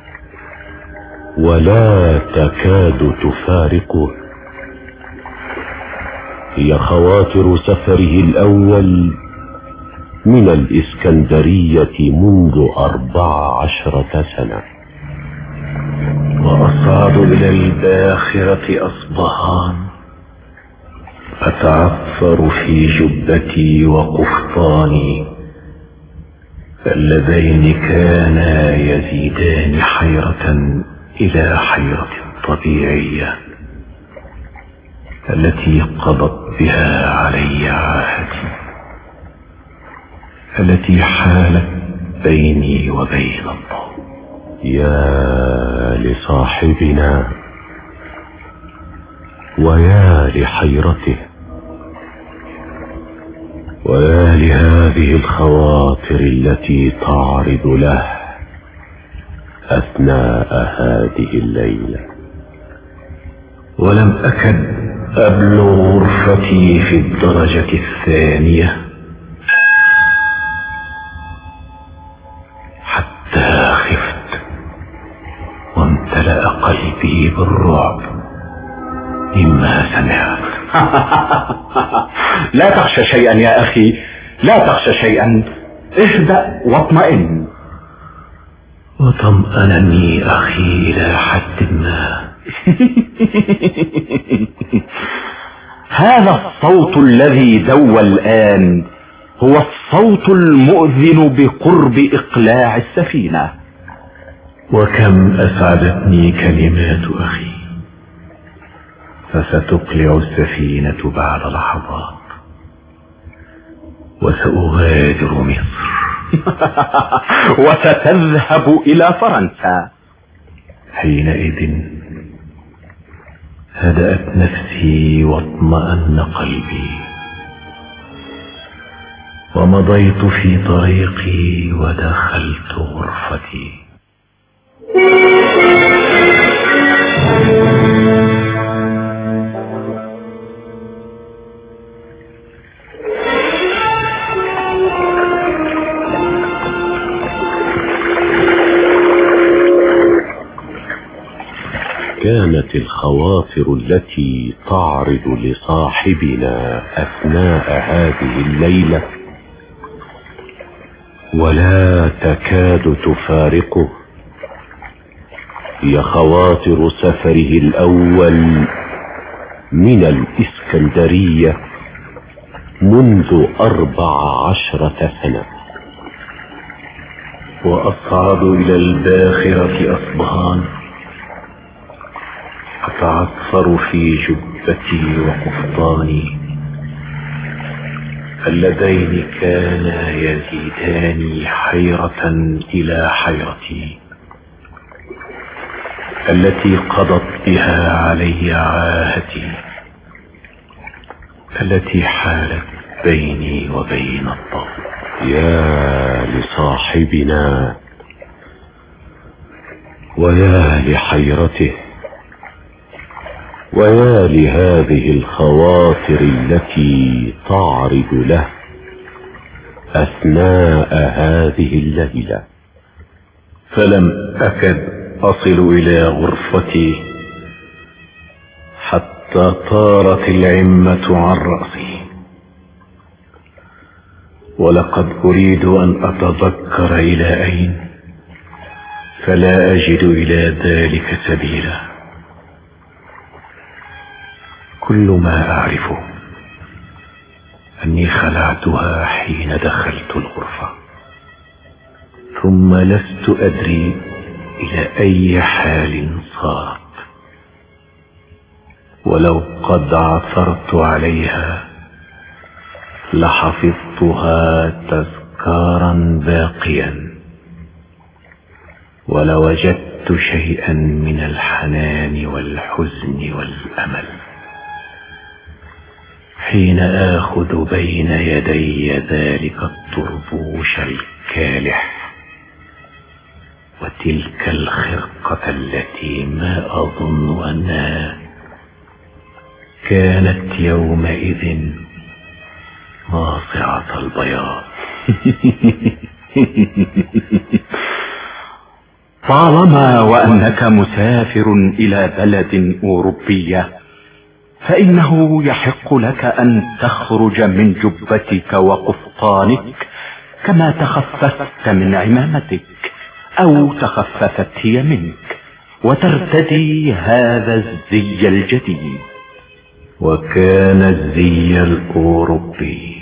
ولا تكاد تفارقه هي خواطر سفره الأول من الإسكندرية منذ أربع عشرة سنة. وأصعد إلى الباخرة أصبهان، أتعثر في جبتي وقفطاني اللذين كانا يزيدان حيرة إلى حيرة طبيعية التي قضت بها علي عاهتي، التي حالت بيني وبين الله. يا لصاحبنا ويا لحيرته ويا لهذه الخواطر التي تعرض له أثناء هذه الليلة. ولم أكد أبلغ غرفتي في الدرجة الثانية حتى خفت وامتلأ قلبي بالرعب مما سمعت. لا تخشى شيئا يا أخي، لا تخشى شيئا، اهدأ واطمئن. وطمأنني أخي إلى حد ما. هذا الصوت الذي دوى الآن هو الصوت المؤذن بقرب إقلاع السفينة. وكم أسعدتني كلمات أخي، فستقلع السفينة بعد لحظات وسأغادر مصر وستذهب إلى فرنسا. حينئذ هدأت نفسي واطمأن قلبي، ومضيت في طريقي ودخلت غرفتي. كانت الخواطر التي تعرض لصاحبنا أثناء هذه الليلة ولا تكاد تفارقه هي خواطر سفره الأول من الإسكندرية منذ أربع عشرة سنة. وأصعد إلى الباخرة أصبهان، أتعثر في جبتي وقفطاني اللذين كانا يزيداني حيرة إلى حيرتي التي قضت بها علي عاهتي، التي حالت بيني وبين الله. يا لصاحبنا ويا لحيرته ويا لهذه الخواطر التي تعرض له أثناء هذه الليلة. فلم أكد أصل إلى غرفتي حتى طارت العمة عن رأسي، ولقد أريد أن أتذكر إلى أين، فلا أجد إلى ذلك سبيلا. كل ما أعرفه أني خلعتها حين دخلت الغرفة، ثم لست أدري إلى أي حال صارت، ولو قد عثرت عليها لحفظتها تذكارا باقيا، ولوجدت شيئا من الحنان والحزن والأمل حين آخذ بين يدي ذلك الطربوش الكالح وتلك الخرقة التي ما أظن أنها كانت يومئذ ناصعة البياض. طالما وأنك مسافر إلى بلد أوروبية فإنه يحق لك أن تخرج من جبتك وقفطانك كما تخففت من عمامتك أو تخففت هي منك، وترتدي هذا الزي الجديد. وكان الزي الأوروبي.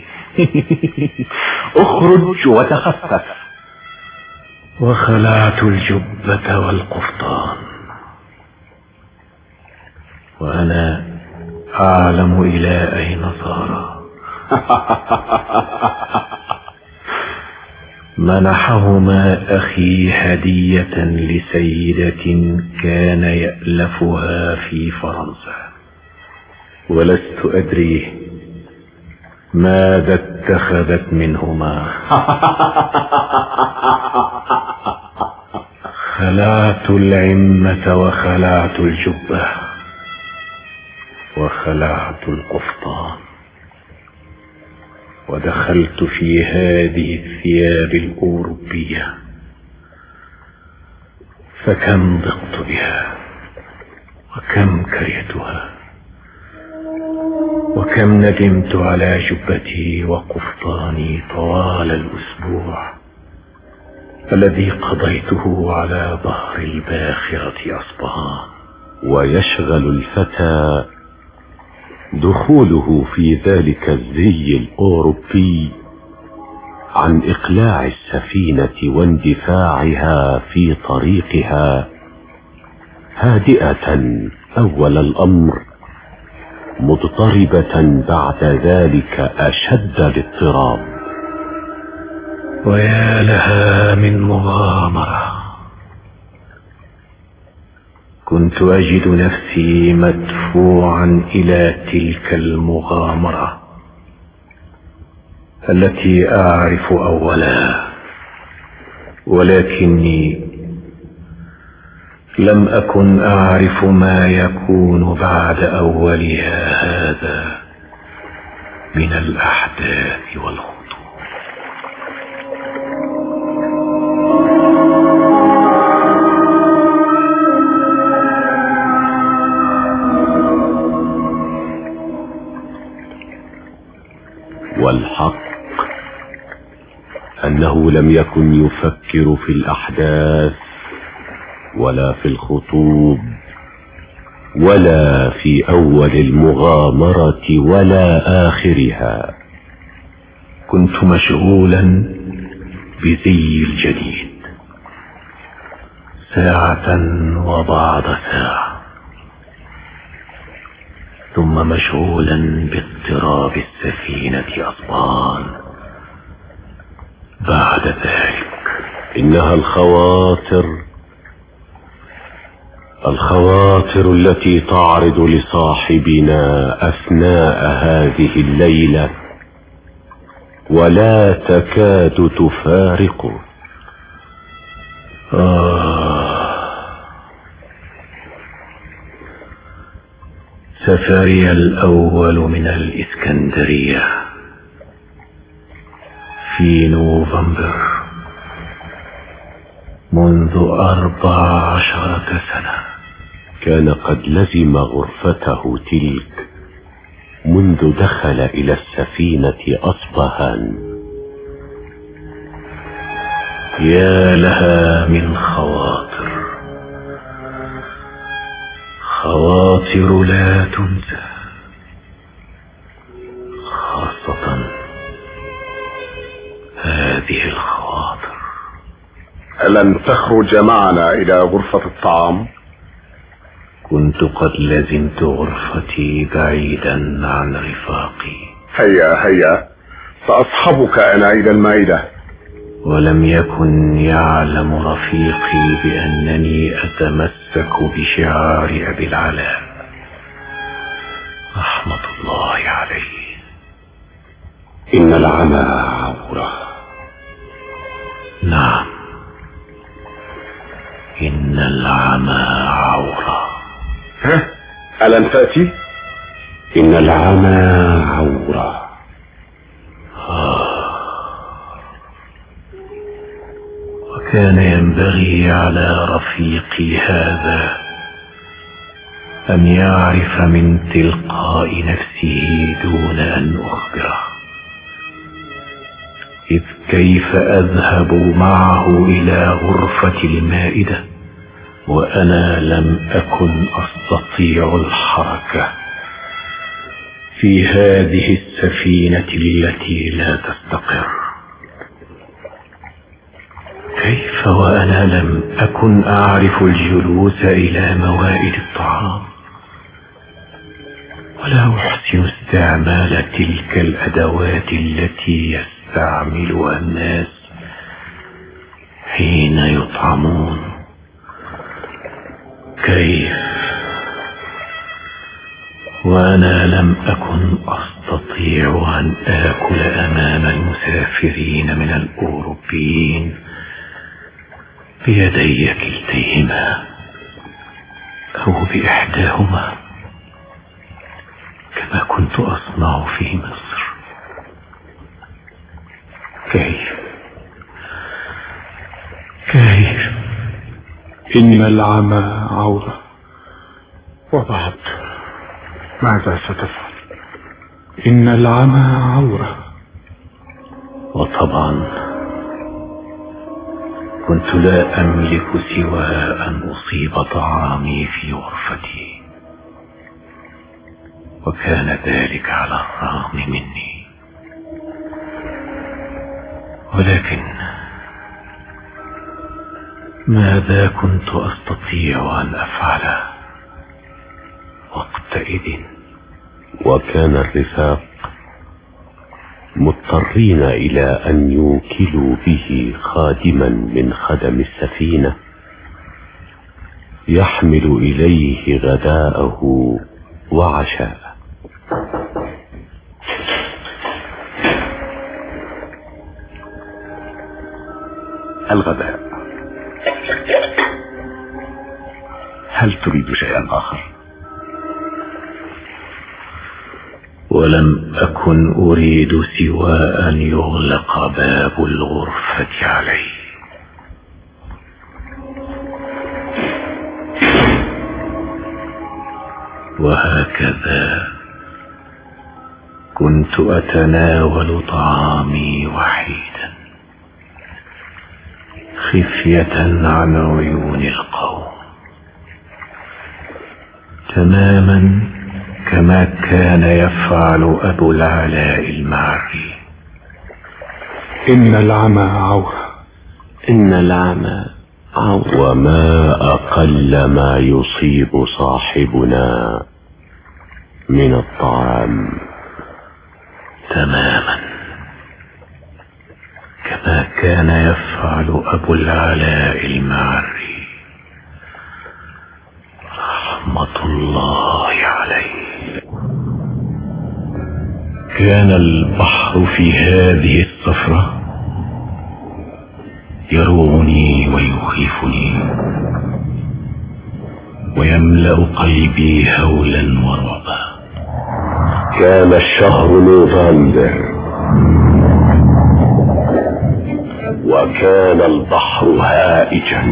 اخرج وتخفف. وخلعت الجبة والقفطان وأنا أعلم إلى أين صار. منحهما أخي هدية لسيدة كان يألفها في فرنسا، ولست أدري ماذا اتخذت منهما. خلعت العمة وخلعت الجبة وخلعت القفطان، ودخلت في هذه الثياب الأوروبية، فكم ضقت بها وكم كرهتها، وكم ندمت على جبتي وقفطاني طوال الأسبوع الذي قضيته على ظهر الباخرة أصبهان. ويشغل الفتى دخوله في ذلك الزي الأوروبي عن إقلاع السفينة واندفاعها في طريقها هادئة أول الأمر، مضطربة بعد ذلك أشد الاضطراب. ويا لها من مغامرة. كنت أجد نفسي مدفوعا إلى تلك المغامرة التي أعرف أولها، ولكني لم أكن أعرف ما يكون بعد أولها هذا من الأحداث والخطوط. والحق أنه لم يكن يفكر في الأحداث ولا في الخطوب ولا في أول المغامرة ولا آخرها. كنت مشغولا بزي الجديد ساعة وبعد ساعة، ثم مشغولا باضطراب السفينة أصبان بعد ذلك. إنها الخواطر الخواطر التي تعرض لصاحبنا أثناء هذه الليلة ولا تكاد تفارقه. آه سفري الأول من الإسكندرية في نوفمبر منذ أربع عشرة سنة. كان قد لزم غرفته تلك منذ دخل إلى السفينة أصبهان. يا لها من خواطر، خواطر لا تنسى، خاصة هذه الخواطر. ألن تخرج معنا إلى غرفة الطعام؟ كنت قد لزمت غرفتي بعيدا عن رفاقي. هيا هيا سأصحبك أنا إلى المائدة. ولم يكن يعلم رفيقي بأنني أتمسك بشعار أبي العلاء رحمة الله عليه. إن العمى عورة. نعم، إن العمى عورة. ها؟ ألم تأتي؟ إن العمى عورة. آه. وكان ينبغي على رفيقي هذا أن يعرف من تلقاء نفسه دون أن أخبره، إذ كيف أذهب معه إلى غرفة المائدة وأنا لم أكن أستطيع الحركة في هذه السفينة التي لا تستقر؟ كيف وأنا لم أكن أعرف الجلوس إلى موائد الطعام ولا أحسن استعمال تلك الأدوات التي يستعملها الناس حين يطعمون؟ كيف وأنا لم أكن أستطيع أن آكل أمام المسافرين من الأوروبيين بيدي كلتيهما أو بإحداهما كما كنت أصنع في مصر؟ كيف كيف إن العمى عورة. وبعد ماذا ستفعل؟ إن العمى عورة. وطبعا كنت لا أملك سوى أن أصيب طعامي في غرفتي، وكان ذلك على الرغم مني. ولكن ماذا كنت أستطيع أن أفعله وقتئذ؟ وكان الرفاق مضطرين إلى أن يوكلوا به خادما من خدم السفينة يحمل إليه غداءه وعشاءه. الغداء. هل تريد شيئا آخر؟ ولم أكن أريد سوى أن يغلق باب الغرفة علي. وهكذا كنت أتناول طعامي وحيدا خفية عن عيون القوم، تماما كما كان يفعل أبو العلاء المعري. إن العمى عورة. إن العمى عورة. وما أقل ما يصيب صاحبنا من الطعام، تماما كما كان يفعل أبو العلاء المعري رحمة الله عليه. كان البحر في هذه السفرة يروعني ويخيفني ويملأ قلبي هولا ورعبا. كان الشهر نوفمبر وكان البحر هائجا.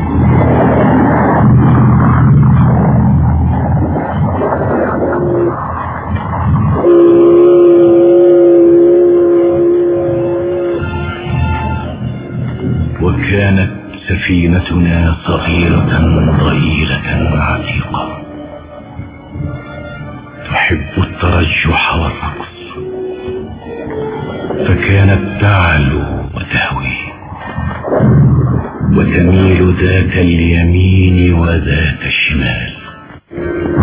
وكانت سفينتنا صغيرة ضئيلة عتيقة تحب الترجح والرقص، فكانت تعلو وتهوي وتميل ذات اليمين وذات الشمال.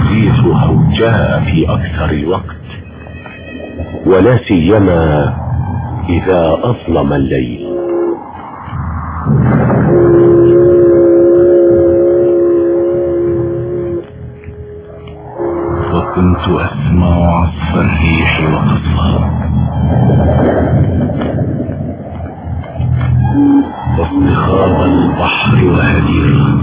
تحديثه جاء في أكثر الوقت، ولا سيما إذا أظلم الليل. وكنت أسمع عصف الريح وقصفها، واصطخاب البحر وهديره،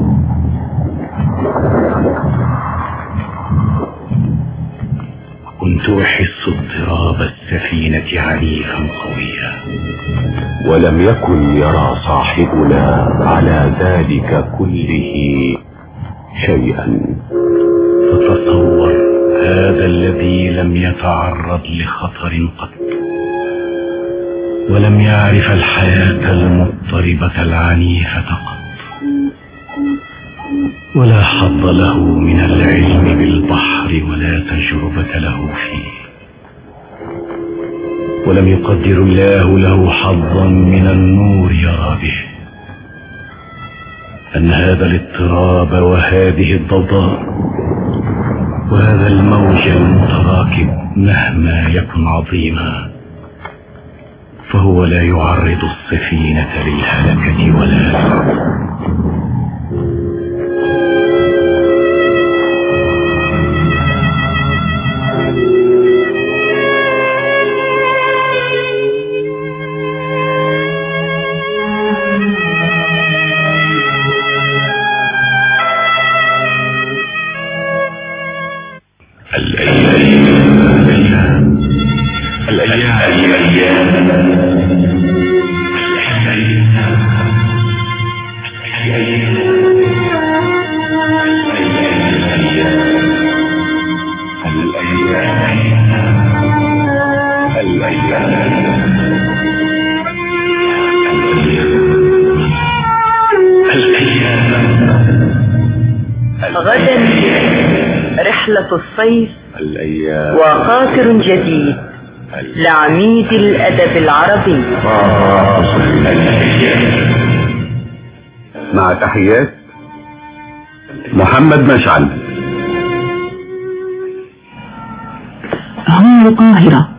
وكنت أحس اضطراب السفينة عنيفا قويا. ولم يكن يرى صاحبنا على ذلك كله شيئا. فتصور هذا الذي لم يتعرض لخطر قط، ولم يعرف الحياة المضطربة العنيفة قط، ولا حظ له من العلم بالبحر ولا تجربة له فيه، ولم يقدر الله له حظا من النور يرى به. أن هذا الاضطراب وهذه الضوضاء وهذا الموج المتراكب مهما يكن عظيما، فهو لا يعرض السفينة للهلكة ولا غدا رحلة الصيف الأيام وقاطر جديد لعميد الأدب العربي. مع تحيات محمد مشعل. هنا القاهرة.